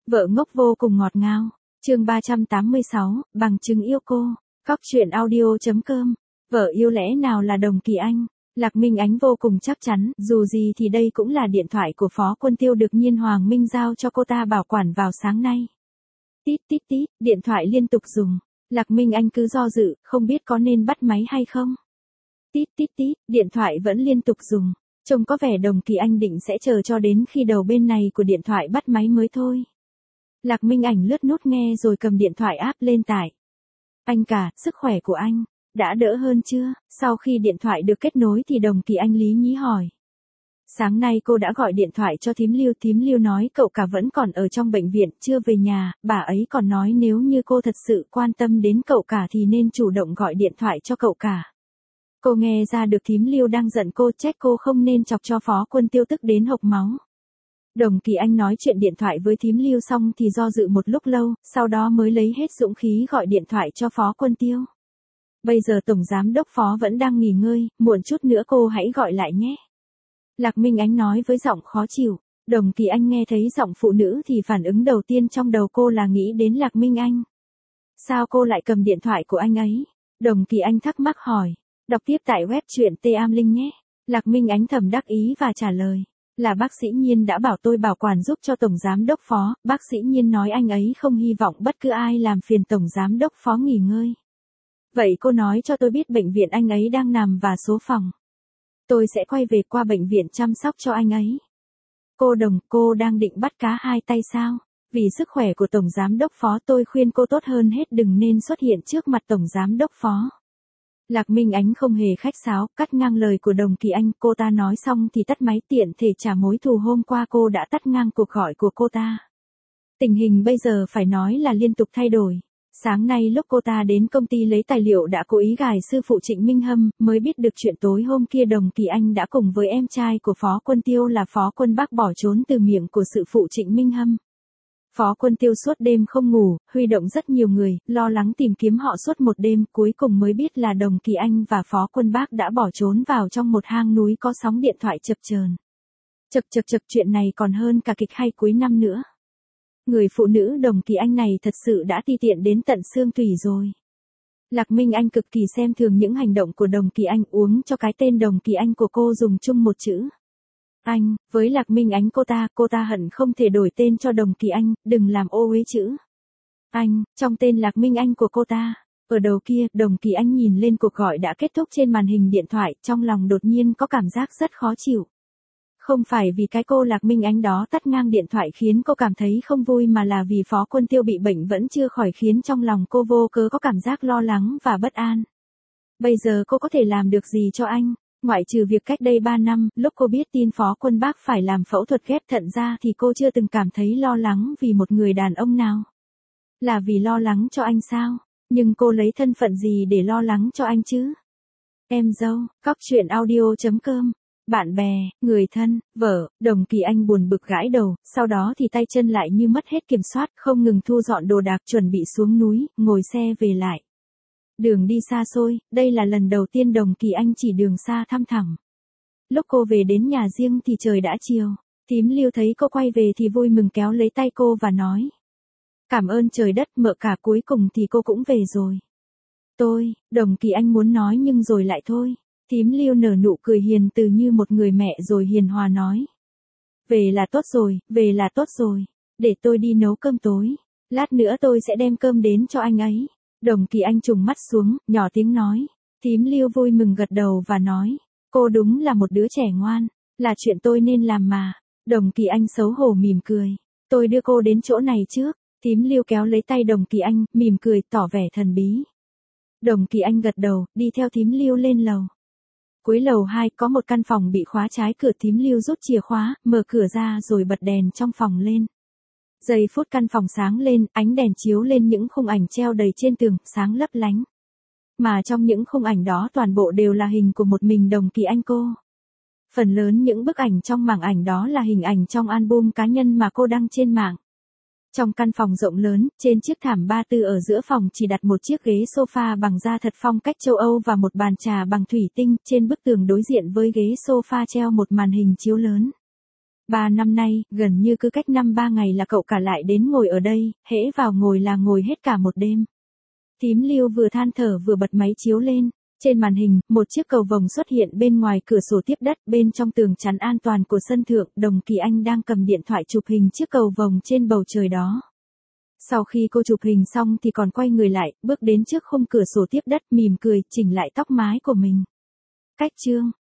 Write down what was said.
Vợ ngốc vô cùng ngọt ngào. Chương 386, bằng chứng yêu cô. Cóc truyện audio.com. Vợ yêu lẽ nào là Đồng Kỳ Anh? Lạc Minh Ánh vô cùng chắc chắn, dù gì thì đây cũng là điện thoại của Phó Quân Tiêu được Nhiên Hoàng Minh giao cho cô ta bảo quản vào sáng nay. Tít tít tít, điện thoại liên tục dùng. Lạc Minh Anh cứ do dự, không biết có nên bắt máy hay không. Tít tít tít, điện thoại vẫn liên tục dùng. Trông có vẻ Đồng Kỳ Anh định sẽ chờ cho đến khi đầu bên này của điện thoại bắt máy mới thôi. Lạc Minh Ảnh lướt nút nghe rồi cầm điện thoại áp lên tải. Anh cả, sức khỏe của anh đã đỡ hơn chưa? Sau khi điện thoại được kết nối thì Đồng Kỳ Anh lý nhí hỏi. Sáng nay cô đã gọi điện thoại cho thím Lưu nói cậu cả vẫn còn ở trong bệnh viện, chưa về nhà, bà ấy còn nói nếu như cô thật sự quan tâm đến cậu cả thì nên chủ động gọi điện thoại cho cậu cả. Cô nghe ra được thím Lưu đang giận cô, trách cô không nên chọc cho Phó Quân Tiêu tức đến hộc máu. Đồng Kỳ Anh nói chuyện điện thoại với thím Lưu xong thì do dự một lúc lâu, sau đó mới lấy hết dũng khí gọi điện thoại cho Phó Quân Tiêu. Bây giờ Tổng Giám Đốc Phó vẫn đang nghỉ ngơi, muộn chút nữa cô hãy gọi lại nhé. Lạc Minh Ánh nói với giọng khó chịu. Đồng Kỳ Anh nghe thấy giọng phụ nữ thì phản ứng đầu tiên trong đầu cô là nghĩ đến Lạc Minh Anh. Sao cô lại cầm điện thoại của anh ấy? Đồng Kỳ Anh thắc mắc hỏi. Đọc tiếp tại web truyện T-Am Linh nhé. Lạc Minh Ánh thầm đắc ý và trả lời. Là bác sĩ Nhiên đã bảo tôi bảo quản giúp cho Tổng Giám Đốc Phó, bác sĩ Nhiên nói anh ấy không hy vọng bất cứ ai làm phiền Tổng Giám Đốc Phó nghỉ ngơi. Vậy cô nói cho tôi biết bệnh viện anh ấy đang nằm và số phòng. Tôi sẽ quay về qua bệnh viện chăm sóc cho anh ấy. Cô đang định bắt cá hai tay sao? Vì sức khỏe của Tổng Giám Đốc Phó tôi khuyên cô tốt hơn hết đừng nên xuất hiện trước mặt Tổng Giám Đốc Phó. Lạc Minh Ánh không hề khách sáo, cắt ngang lời của Đồng Kỳ Anh, cô ta nói xong thì tắt máy tiện thể trả mối thù hôm qua cô đã tắt ngang cuộc gọi của cô ta. Tình hình bây giờ phải nói là liên tục thay đổi. Sáng nay lúc cô ta đến công ty lấy tài liệu đã cố ý gài sư phụ Trịnh Minh Hâm, mới biết được chuyện tối hôm kia Đồng Kỳ Anh đã cùng với em trai của Phó Quân Tiêu là Phó Quân Bác bỏ trốn từ miệng của sư phụ Trịnh Minh Hâm. Phó Quân Tiêu suốt đêm không ngủ, huy động rất nhiều người, lo lắng tìm kiếm họ suốt một đêm, cuối cùng mới biết là Đồng Kỳ Anh và Phó Quân Bác đã bỏ trốn vào trong một hang núi có sóng điện thoại chập chờn. Chật, chuyện này còn hơn cả kịch hay cuối năm nữa. Người phụ nữ Đồng Kỳ Anh này thật sự đã ti tiện đến tận xương tủy rồi. Lạc Minh Anh cực kỳ xem thường những hành động của Đồng Kỳ Anh, uống cho cái tên Đồng Kỳ Anh của cô dùng chung một chữ. Anh, với Lạc Minh Ánh cô ta hận không thể đổi tên cho Đồng Kỳ Anh, đừng làm ô uế chữ anh, trong tên Lạc Minh Anh của cô ta. Ở đầu kia, Đồng Kỳ Anh nhìn lên cuộc gọi đã kết thúc trên màn hình điện thoại, trong lòng đột nhiên có cảm giác rất khó chịu. Không phải vì cái cô Lạc Minh Ánh đó tắt ngang điện thoại khiến cô cảm thấy không vui mà là vì Phó Quân Tiêu bị bệnh vẫn chưa khỏi khiến trong lòng cô vô cớ có cảm giác lo lắng và bất an. Bây giờ cô có thể làm được gì cho anh? Ngoại trừ việc cách đây 3 năm, lúc cô biết tin Phó Quân Bác phải làm phẫu thuật ghép thận ra thì cô chưa từng cảm thấy lo lắng vì một người đàn ông nào. Là vì lo lắng cho anh sao? Nhưng cô lấy thân phận gì để lo lắng cho anh chứ? Em dâu, cóc truyện audio.com. Bạn bè, người thân, vợ, Đồng Kỳ Anh buồn bực gãi đầu, sau đó thì tay chân lại như mất hết kiểm soát, không ngừng thu dọn đồ đạc chuẩn bị xuống núi, ngồi xe về lại. Đường đi xa xôi, đây là lần đầu tiên Đồng Kỳ Anh chỉ đường xa thăm thẳm. Lúc cô về đến nhà riêng thì trời đã chiều. Thím Lưu thấy cô quay về thì vui mừng kéo lấy tay cô và nói. Cảm ơn trời đất mợ cả, cuối cùng thì cô cũng về rồi. Đồng Kỳ Anh muốn nói nhưng rồi lại thôi. Thím Lưu nở nụ cười hiền từ như một người mẹ rồi hiền hòa nói. Về là tốt rồi. Để tôi đi nấu cơm tối. Lát nữa tôi sẽ đem cơm đến cho anh ấy. Đồng Kỳ Anh trùng mắt xuống, nhỏ tiếng nói. Thím Lưu vui mừng gật đầu và nói. Cô đúng là một đứa trẻ ngoan, là chuyện tôi nên làm mà. Đồng Kỳ Anh xấu hổ mỉm cười. Tôi đưa cô đến chỗ này trước. Thím Lưu kéo lấy tay Đồng Kỳ Anh, mỉm cười, tỏ vẻ thần bí. Đồng Kỳ Anh gật đầu, đi theo thím Lưu lên lầu. Cuối lầu 2 có một căn phòng bị khóa trái cửa, thím Lưu rút chìa khóa, mở cửa ra rồi bật đèn trong phòng lên. Giây phút căn phòng sáng lên, ánh đèn chiếu lên những khung ảnh treo đầy trên tường, sáng lấp lánh. Mà trong những khung ảnh đó toàn bộ đều là hình của một mình Đồng Kỳ Anh cô. Phần lớn những bức ảnh trong mảng ảnh đó là hình ảnh trong album cá nhân mà cô đăng trên mạng. Trong căn phòng rộng lớn, trên chiếc thảm ba tư ở giữa phòng chỉ đặt một chiếc ghế sofa bằng da thật phong cách châu Âu và một bàn trà bằng thủy tinh, trên bức tường đối diện với ghế sofa treo một màn hình chiếu lớn. 3 năm nay, gần như cứ cách 5-3 ngày là cậu cả lại đến ngồi ở đây, hễ vào ngồi là ngồi hết cả một đêm. Thím Lưu vừa than thở vừa bật máy chiếu lên. Trên màn hình, một chiếc cầu vồng xuất hiện bên ngoài cửa sổ tiếp đất, bên trong tường chắn an toàn của sân thượng, Đồng Kỳ Anh đang cầm điện thoại chụp hình chiếc cầu vồng trên bầu trời đó. Sau khi cô chụp hình xong thì còn quay người lại, bước đến trước khung cửa sổ tiếp đất, mỉm cười, chỉnh lại tóc mái của mình. Cách chương